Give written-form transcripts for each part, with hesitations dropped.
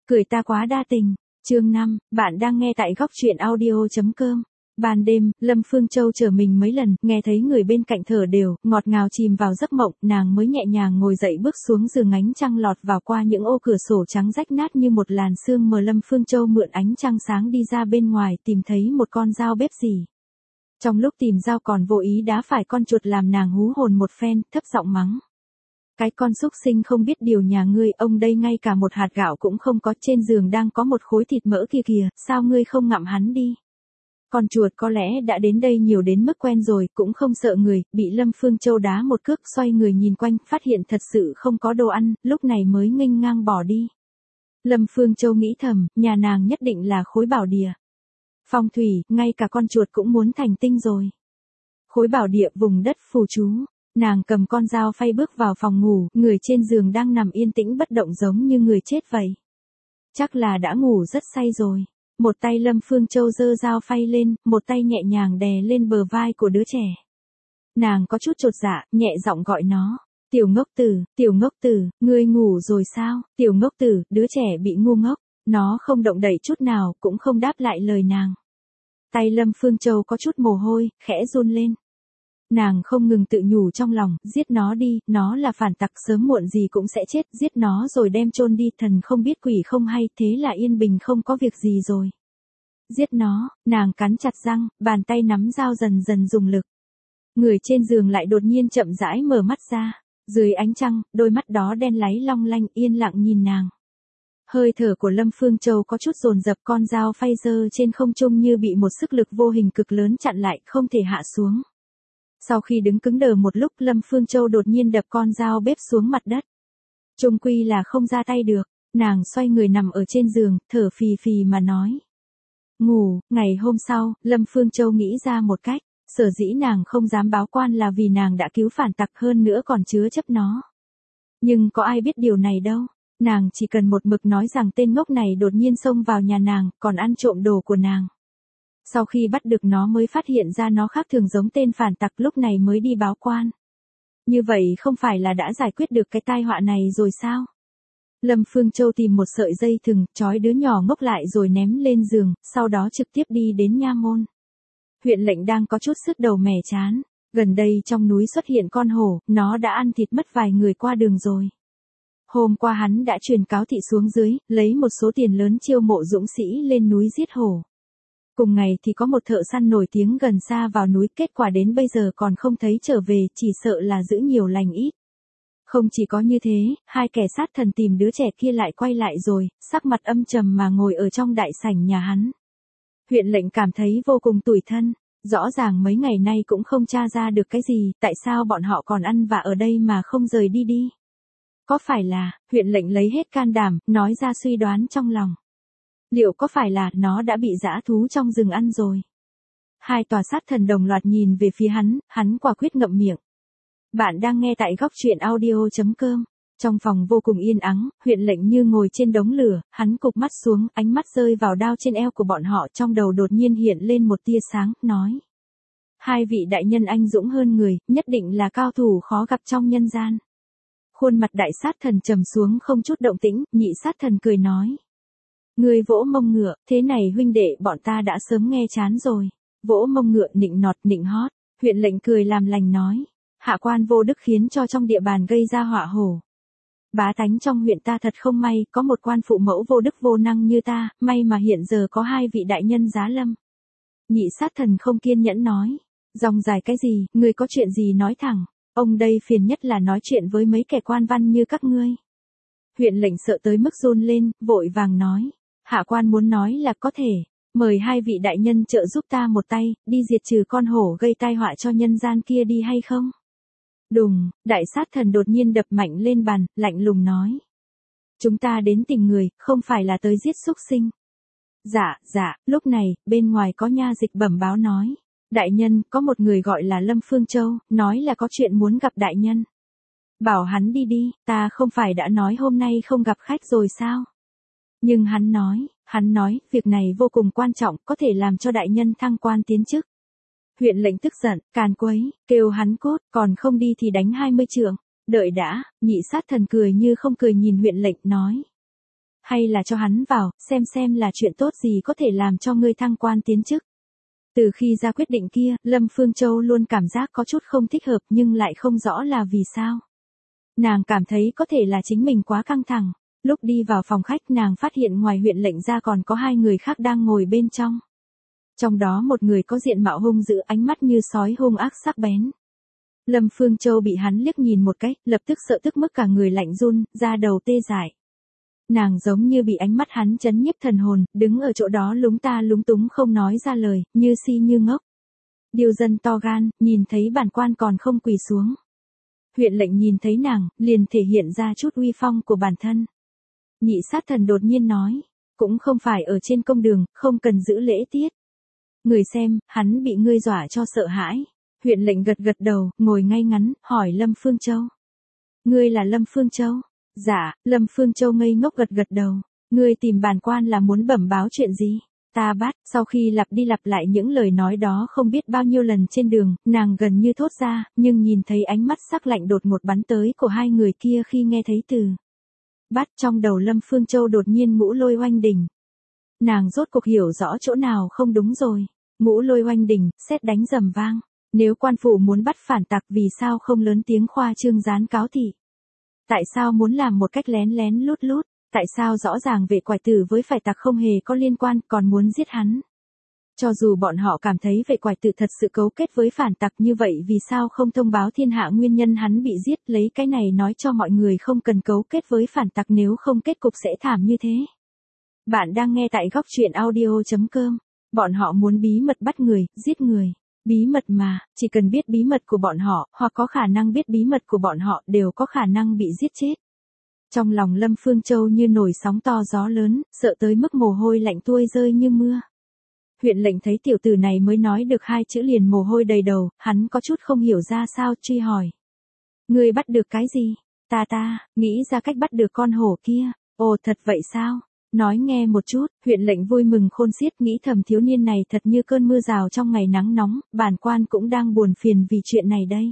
Cười ta quá đa tình. Chương 5, bạn đang nghe tại góc truyện audio.com. Ban đêm, Lâm Phương Châu chờ mình mấy lần, nghe thấy người bên cạnh thở đều, ngọt ngào chìm vào giấc mộng, nàng mới nhẹ nhàng ngồi dậy bước xuống giường, ánh trăng lọt vào qua những ô cửa sổ trắng rách nát như một làn sương mờ. Lâm Phương Châu mượn ánh trăng sáng đi ra bên ngoài, tìm thấy một con dao bếp rỉ. Trong lúc tìm dao còn vô ý đá phải con chuột, làm nàng hú hồn một phen, thấp giọng mắng. Cái con súc sinh không biết điều nhà ngươi, ông đây ngay cả một hạt gạo cũng không có, trên giường đang có một khối thịt mỡ kia kìa, sao ngươi không ngậm hắn đi? Con chuột có lẽ đã đến đây nhiều đến mức quen rồi, cũng không sợ người, bị Lâm Phương Châu đá một cước, xoay người nhìn quanh, phát hiện thật sự không có đồ ăn, lúc này mới nghênh ngang bỏ đi. Lâm Phương Châu nghĩ thầm, nhà nàng nhất định là khối bảo địa. Phong thủy, ngay cả con chuột cũng muốn thành tinh rồi. Khối bảo địa vùng đất phù chú. Nàng cầm con dao phay bước vào phòng ngủ, người trên giường đang nằm yên tĩnh bất động giống như người chết vậy. Chắc là đã ngủ rất say rồi. Một tay Lâm Phương Châu giơ dao phay lên, một tay nhẹ nhàng đè lên bờ vai của đứa trẻ. Nàng có chút chột dạ, nhẹ giọng gọi nó. Tiểu ngốc tử, ngươi ngủ rồi sao? Tiểu ngốc tử, đứa trẻ bị ngu ngốc. Nó không động đậy chút nào, cũng không đáp lại lời nàng. Tay Lâm Phương Châu có chút mồ hôi, khẽ run lên. Nàng không ngừng tự nhủ trong lòng, giết nó đi, nó là phản tặc, sớm muộn gì cũng sẽ chết, giết nó rồi đem chôn đi, thần không biết quỷ không hay, thế là yên bình không có việc gì rồi. Giết nó, nàng cắn chặt răng, bàn tay nắm dao dần dần dùng lực. Người trên giường lại đột nhiên chậm rãi mở mắt ra, dưới ánh trăng, đôi mắt đó đen láy long lanh yên lặng nhìn nàng. Hơi thở của Lâm Phương Châu có chút dồn dập, con dao phay giơ trên không trung như bị một sức lực vô hình cực lớn chặn lại, không thể hạ xuống. Sau khi đứng cứng đờ một lúc, Lâm Phương Châu đột nhiên đập con dao bếp xuống mặt đất. Chung quy là không ra tay được, nàng xoay người nằm ở trên giường, thở phì phì mà nói. Ngủ. Ngày hôm sau, Lâm Phương Châu nghĩ ra một cách, sở dĩ nàng không dám báo quan là vì nàng đã cứu phản tặc, hơn nữa còn chứa chấp nó. Nhưng có ai biết điều này đâu, nàng chỉ cần một mực nói rằng tên ngốc này đột nhiên xông vào nhà nàng, còn ăn trộm đồ của nàng. Sau khi bắt được nó mới phát hiện ra nó khác thường giống tên phản tặc, lúc này mới đi báo quan. Như vậy không phải là đã giải quyết được cái tai họa này rồi sao? Lâm Phương Châu tìm một sợi dây thừng, trói đứa nhỏ ngốc lại rồi ném lên giường, sau đó trực tiếp đi đến nha môn. Huyện lệnh đang có chút sức đầu mẻ chán. Gần đây trong núi xuất hiện con hổ, nó đã ăn thịt mất vài người qua đường rồi. Hôm qua hắn đã truyền cáo thị xuống dưới, lấy một số tiền lớn chiêu mộ dũng sĩ lên núi giết hổ. Cùng ngày thì có một thợ săn nổi tiếng gần xa vào núi, kết quả đến bây giờ còn không thấy trở về, chỉ sợ là giữ nhiều lành ít. Không chỉ có như thế, hai kẻ sát thần tìm đứa trẻ kia lại quay lại rồi, sắc mặt âm trầm mà ngồi ở trong đại sảnh nhà hắn. Huyện lệnh cảm thấy vô cùng tủi thân, rõ ràng mấy ngày nay cũng không tra ra được cái gì, tại sao bọn họ còn ăn vạ ở đây mà không rời đi đi? Có phải là, huyện lệnh lấy hết can đảm, nói ra suy đoán trong lòng. Liệu có phải là nó đã bị dã thú trong rừng ăn rồi? Hai tòa sát thần đồng loạt nhìn về phía hắn quả quyết ngậm miệng. Bạn đang nghe tại góc truyện audio.com. Trong phòng vô cùng yên ắng, huyện lệnh như ngồi trên đống lửa, hắn cụp mắt xuống, ánh mắt rơi vào đao trên eo của bọn họ, trong đầu đột nhiên hiện lên một tia sáng, nói. Hai vị đại nhân anh dũng hơn người, nhất định là cao thủ khó gặp trong nhân gian. Khuôn mặt đại sát thần trầm xuống không chút động tĩnh, nhị sát thần cười nói. Người vỗ mông ngựa, thế này huynh đệ bọn ta đã sớm nghe chán rồi. Vỗ mông ngựa nịnh nọt nịnh hót, huyện lệnh cười làm lành nói. Hạ quan vô đức khiến cho trong địa bàn gây ra họa hổ. Bá tánh trong huyện ta thật không may, có một quan phụ mẫu vô đức vô năng như ta, may mà hiện giờ có hai vị đại nhân giá lâm. Nhị sát thần không kiên nhẫn nói. Dòng dài cái gì, người có chuyện gì nói thẳng, ông đây phiền nhất là nói chuyện với mấy kẻ quan văn như các ngươi. Huyện lệnh sợ tới mức run lên, vội vàng nói. Hạ quan muốn nói là có thể, mời hai vị đại nhân trợ giúp ta một tay, đi diệt trừ con hổ gây tai họa cho nhân gian kia đi hay không? Đùng, đại sát thần đột nhiên đập mạnh lên bàn, lạnh lùng nói. Chúng ta đến tìm người, không phải là tới giết súc sinh. Dạ, lúc này, bên ngoài có nha dịch bẩm báo nói. Đại nhân, có một người gọi là Lâm Phương Châu, nói là có chuyện muốn gặp đại nhân. Bảo hắn đi đi, ta không phải đã nói hôm nay không gặp khách rồi sao? Nhưng hắn nói, việc này vô cùng quan trọng, có thể làm cho đại nhân thăng quan tiến chức. Huyện lệnh tức giận, càn quấy, kêu hắn cút, còn không đi thì đánh 20 trượng. Đợi đã, nhị sát thần cười như không cười nhìn huyện lệnh nói. hay là cho hắn vào, xem là chuyện tốt gì có thể làm cho ngươi thăng quan tiến chức. Từ khi ra quyết định kia, Lâm Phương Châu luôn cảm giác có chút không thích hợp nhưng lại không rõ là vì sao. Nàng cảm thấy có thể là chính mình quá căng thẳng. Lúc đi vào phòng khách nàng phát hiện ngoài huyện lệnh ra còn có 2 người khác đang ngồi bên trong. Trong đó một người có diện mạo hung dữ, ánh mắt như sói hung ác sắc bén. Lâm Phương Châu bị hắn liếc nhìn một cái, lập tức sợ tức mức cả người lạnh run, da đầu tê dại. Nàng giống như bị ánh mắt hắn chấn nhiếp thần hồn, đứng ở chỗ đó lúng túng không nói ra lời, như si như ngốc. Điêu dân to gan, nhìn thấy bản quan còn không quỳ xuống. Huyện lệnh nhìn thấy nàng, liền thể hiện ra chút uy phong của bản thân. Nhị sát thần đột nhiên nói, cũng không phải ở trên công đường, không cần giữ lễ tiết. Người xem, hắn bị ngươi dọa cho sợ hãi. Huyện lệnh gật gật đầu, ngồi ngay ngắn, hỏi Lâm Phương Châu. Ngươi là Lâm Phương Châu? Dạ, Lâm Phương Châu ngây ngốc gật gật đầu. Ngươi tìm bản quan là muốn bẩm báo chuyện gì? Ta bắt, sau khi lặp đi lặp lại những lời nói đó không biết bao nhiêu lần trên đường, nàng gần như thốt ra, nhưng nhìn thấy ánh mắt sắc lạnh đột ngột bắn tới của 2 người kia khi nghe thấy từ bắt, trong đầu Lâm Phương Châu đột nhiên ngũ lôi oanh đỉnh. Nàng rốt cuộc hiểu rõ chỗ nào không đúng rồi. Ngũ lôi oanh đỉnh, sét đánh rầm vang. Nếu quan phủ muốn bắt phản tặc vì sao không lớn tiếng khoa trương gián cáo thị? Tại sao muốn làm một cách lén lén lút lút? Tại sao rõ ràng vệ quải tử với phải tặc không hề có liên quan còn muốn giết hắn? Cho dù bọn họ cảm thấy vệ quải tử thật sự cấu kết với phản tặc như vậy vì sao không thông báo thiên hạ nguyên nhân hắn bị giết, lấy cái này nói cho mọi người không cần cấu kết với phản tặc nếu không kết cục sẽ thảm như thế. Bạn đang nghe tại góc truyện audio.com. Bọn họ muốn bí mật bắt người, giết người. Bí mật mà, chỉ cần biết bí mật của bọn họ, hoặc có khả năng biết bí mật của bọn họ đều có khả năng bị giết chết. Trong lòng Lâm Phương Châu như nổi sóng to gió lớn, sợ tới mức mồ hôi lạnh tuôn rơi như mưa. Huyện lệnh thấy tiểu tử này mới nói được 2 chữ liền mồ hôi đầy đầu, hắn có chút không hiểu ra sao, truy hỏi. Ngươi bắt được cái gì? Ta, nghĩ ra cách bắt được con hổ kia. Ồ thật vậy sao? Nói nghe một chút, huyện lệnh vui mừng khôn xiết nghĩ thầm thiếu niên này thật như cơn mưa rào trong ngày nắng nóng, bản quan cũng đang buồn phiền vì chuyện này đây.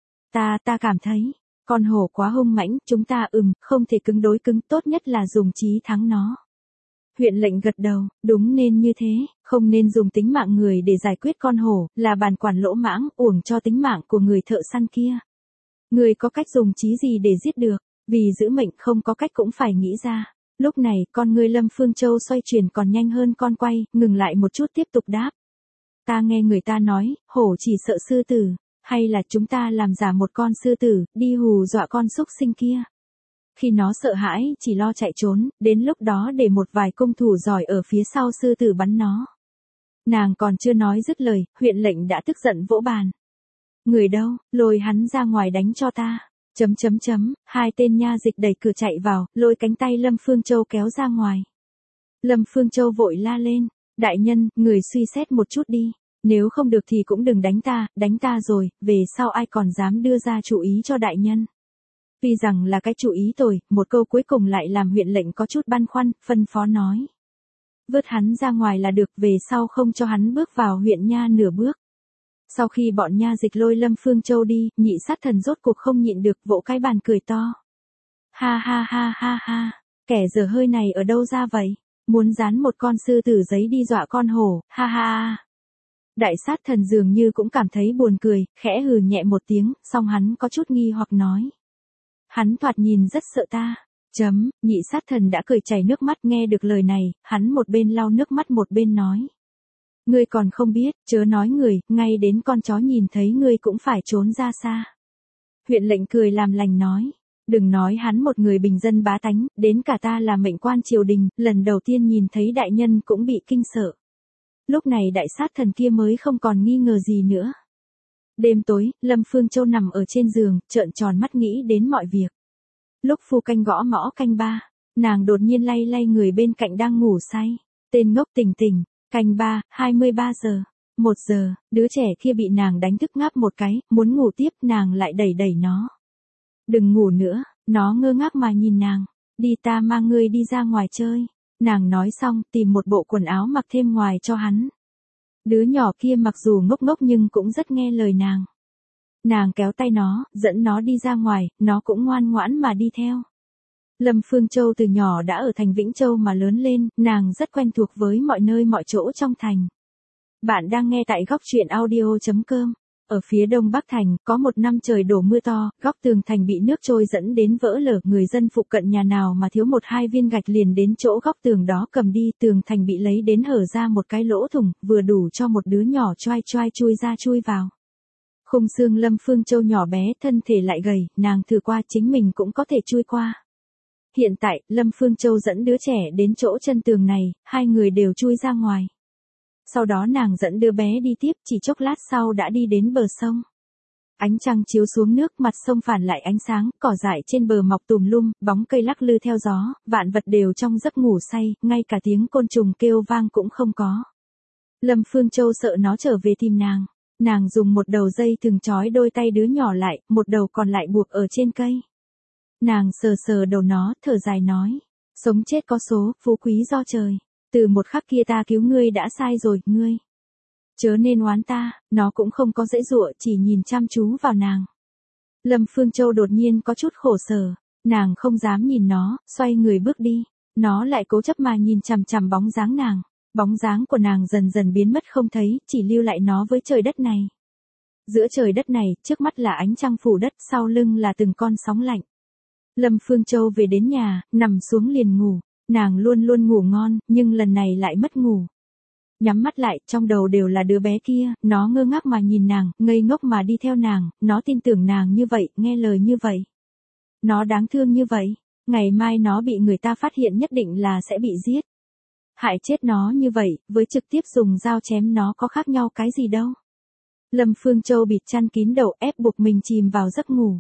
Ta cảm thấy, con hổ quá hung mãnh, chúng ta không thể cứng đối cứng, tốt nhất là dùng trí thắng nó. Huyện lệnh gật đầu, đúng nên như thế, không nên dùng tính mạng người để giải quyết con hổ, là bản quản lỗ mãng, uổng cho tính mạng của người thợ săn kia. Người có cách dùng trí gì để giết được, vì giữ mệnh không có cách cũng phải nghĩ ra. Lúc này, con ngươi Lâm Phương Châu xoay chuyển còn nhanh hơn con quay, ngừng lại một chút tiếp tục đáp. Ta nghe người ta nói, hổ chỉ sợ sư tử, hay là chúng ta làm giả một con sư tử, đi hù dọa con súc sinh kia. Khi nó sợ hãi, chỉ lo chạy trốn, đến lúc đó để một vài cung thủ giỏi ở phía sau sư tử bắn nó. Nàng còn chưa nói dứt lời, huyện lệnh đã tức giận vỗ bàn. Người đâu, lôi hắn ra ngoài đánh cho ta. 2 tên nha dịch đẩy cửa chạy vào, lôi cánh tay Lâm Phương Châu kéo ra ngoài. Lâm Phương Châu vội la lên, đại nhân, người suy xét một chút đi, nếu không được thì cũng đừng đánh ta rồi, về sau ai còn dám đưa ra chủ ý cho đại nhân. Tuy rằng là cái chủ ý tồi, một câu cuối cùng lại làm huyện lệnh có chút băn khoăn, phân phó nói. Vớt hắn ra ngoài là được, về sau không cho hắn bước vào huyện nha nửa bước. Sau khi bọn nha dịch lôi Lâm Phương Châu đi, nhị sát thần rốt cuộc không nhịn được vỗ cái bàn cười to. Ha, kẻ dở hơi này ở đâu ra vậy? Muốn dán một con sư tử giấy đi dọa con hổ, ha. Đại sát thần dường như cũng cảm thấy buồn cười, khẽ hừ nhẹ một tiếng, xong hắn có chút nghi hoặc nói. Hắn thoạt nhìn rất sợ ta. Nhị sát thần đã cười chảy nước mắt nghe được lời này, hắn một bên lau nước mắt một bên nói. Ngươi còn không biết, chớ nói người, ngay đến con chó nhìn thấy ngươi cũng phải trốn ra xa. Huyện lệnh cười làm lành nói, đừng nói hắn một người bình dân bá tánh, đến cả ta là mệnh quan triều đình, lần đầu tiên nhìn thấy đại nhân cũng bị kinh sợ. Lúc này đại sát thần kia mới không còn nghi ngờ gì nữa. Đêm tối, Lâm Phương Châu nằm ở trên giường, trợn tròn mắt nghĩ đến mọi việc. Lúc phu canh gõ mõ canh 3, nàng đột nhiên lay người bên cạnh đang ngủ say. Tên ngốc tỉnh, canh 3, 23 giờ. 1 giờ, đứa trẻ kia bị nàng đánh thức ngáp một cái, muốn ngủ tiếp, nàng lại đẩy nó. Đừng ngủ nữa, nó ngơ ngác mà nhìn nàng. Đi, ta mang ngươi đi ra ngoài chơi. Nàng nói xong, tìm một bộ quần áo mặc thêm ngoài cho hắn. Đứa nhỏ kia mặc dù ngốc nhưng cũng rất nghe lời nàng. Nàng kéo tay nó, dẫn nó đi ra ngoài, nó cũng ngoan ngoãn mà đi theo. Lâm Phương Châu từ nhỏ đã ở thành Vĩnh Châu mà lớn lên, nàng rất quen thuộc với mọi nơi mọi chỗ trong thành. Bạn đang nghe tại góc truyện audio.com. Ở phía đông bắc thành, có một năm trời đổ mưa to, góc tường thành bị nước trôi dẫn đến vỡ lở, người dân phụ cận nhà nào mà thiếu một hai viên gạch liền đến chỗ góc tường đó cầm đi, tường thành bị lấy đến hở ra một cái lỗ thủng, vừa đủ cho một đứa nhỏ choai choai chui ra chui vào. Khung xương Lâm Phương Châu nhỏ bé, thân thể lại gầy, nàng thử qua chính mình cũng có thể chui qua. Hiện tại, Lâm Phương Châu dẫn đứa trẻ đến chỗ chân tường này, hai người đều chui ra ngoài. Sau đó nàng dẫn đứa bé đi tiếp, chỉ chốc lát sau đã đi đến bờ sông. Ánh trăng chiếu xuống nước, mặt sông phản lại ánh sáng, cỏ dại trên bờ mọc tùm lum, bóng cây lắc lư theo gió, vạn vật đều trong giấc ngủ say, ngay cả tiếng côn trùng kêu vang cũng không có. Lâm Phương Châu sợ nó trở về tìm nàng. Nàng dùng một đầu dây thừng trói đôi tay đứa nhỏ lại, một đầu còn lại buộc ở trên cây. Nàng sờ sờ đầu nó, thở dài nói. Sống chết có số, phú quý do trời. Từ một khắc kia ta cứu ngươi đã sai rồi, ngươi. Chớ nên oán ta, nó cũng không có dễ dụa, chỉ nhìn chăm chú vào nàng. Lâm Phương Châu đột nhiên có chút khổ sở. Nàng không dám nhìn nó, xoay người bước đi. Nó lại cố chấp mà nhìn chằm chằm bóng dáng nàng. Bóng dáng của nàng dần dần biến mất không thấy, chỉ lưu lại nó với trời đất này. Giữa trời đất này, trước mắt là ánh trăng phủ đất, sau lưng là từng con sóng lạnh. Lâm Phương Châu về đến nhà, nằm xuống liền ngủ. Nàng luôn luôn ngủ ngon, nhưng lần này lại mất ngủ. Nhắm mắt lại, trong đầu đều là đứa bé kia, nó ngơ ngác mà nhìn nàng, ngây ngốc mà đi theo nàng, nó tin tưởng nàng như vậy, nghe lời như vậy. Nó đáng thương như vậy, ngày mai nó bị người ta phát hiện nhất định là sẽ bị giết. Hại chết nó như vậy, với trực tiếp dùng dao chém nó có khác nhau cái gì đâu. Lâm Phương Châu bịt chăn kín đầu, ép buộc mình chìm vào giấc ngủ.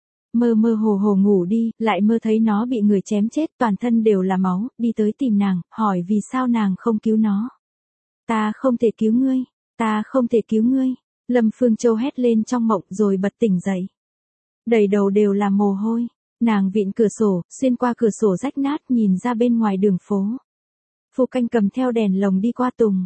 Mơ mơ hồ hồ ngủ đi, lại mơ thấy nó bị người chém chết, toàn thân đều là máu, đi tới tìm nàng, hỏi vì sao nàng không cứu nó. Ta không thể cứu ngươi, ta không thể cứu ngươi. Lâm Phương Châu hét lên trong mộng rồi bật tỉnh dậy. Đầy đầu đều là mồ hôi, nàng vịn cửa sổ, xuyên qua cửa sổ rách nát nhìn ra bên ngoài đường phố. Phu canh cầm theo đèn lồng đi qua tùng,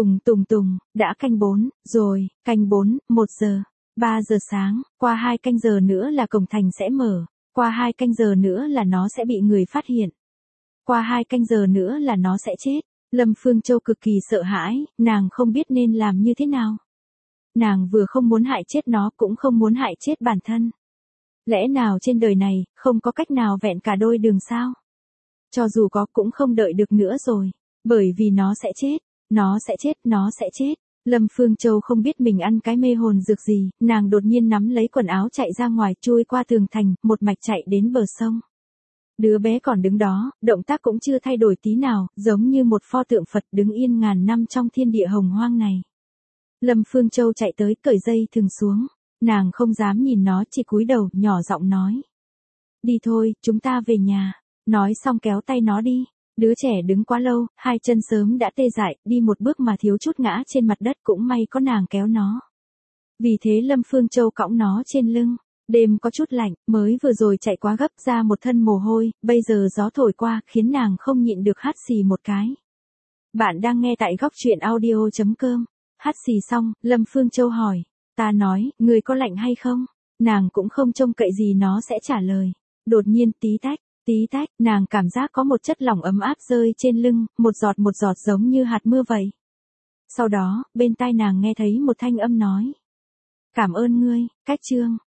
đã canh 4, rồi, canh 4, 1 giờ, 3 giờ sáng, qua 2 canh giờ nữa là cổng thành sẽ mở, qua 2 canh giờ nữa là nó sẽ bị người phát hiện. Qua 2 canh giờ nữa là nó sẽ chết. Lâm Phương Châu cực kỳ sợ hãi, nàng không biết nên làm như thế nào. Nàng vừa không muốn hại chết nó cũng không muốn hại chết bản thân. Lẽ nào trên đời này, không có cách nào vẹn cả đôi đường sao? Cho dù có cũng không đợi được nữa rồi, bởi vì nó sẽ chết, nó sẽ chết, nó sẽ chết. Lâm Phương Châu không biết mình ăn cái mê hồn dược gì, nàng đột nhiên nắm lấy quần áo chạy ra ngoài, chui qua tường thành, một mạch chạy đến bờ sông. Đứa bé còn đứng đó, động tác cũng chưa thay đổi tí nào, giống như một pho tượng Phật đứng yên ngàn năm trong thiên địa hồng hoang này. Lâm Phương Châu chạy tới, cởi dây thừng xuống, nàng không dám nhìn nó, chỉ cúi đầu, nhỏ giọng nói. Đi thôi, chúng ta về nhà. Nói xong kéo tay nó đi. Đứa trẻ đứng quá lâu, hai chân sớm đã tê dại, đi một bước mà thiếu chút ngã trên mặt đất, cũng may có nàng kéo nó. Vì thế Lâm Phương Châu cõng nó trên lưng. Đêm có chút lạnh, mới vừa rồi chạy quá gấp ra một thân mồ hôi, bây giờ gió thổi qua, khiến nàng không nhịn được hắt xì một cái. Bạn đang nghe tại góc truyện audio.com. Hắt xì xong, Lâm Phương Châu hỏi. Ta nói, người có lạnh hay không? Nàng cũng không trông cậy gì nó sẽ trả lời. Đột nhiên tí tách, nàng cảm giác có một chất lỏng ấm áp rơi trên lưng, một giọt giống như hạt mưa vậy. Sau đó, bên tai nàng nghe thấy một thanh âm nói. Cảm ơn ngươi, cách chương.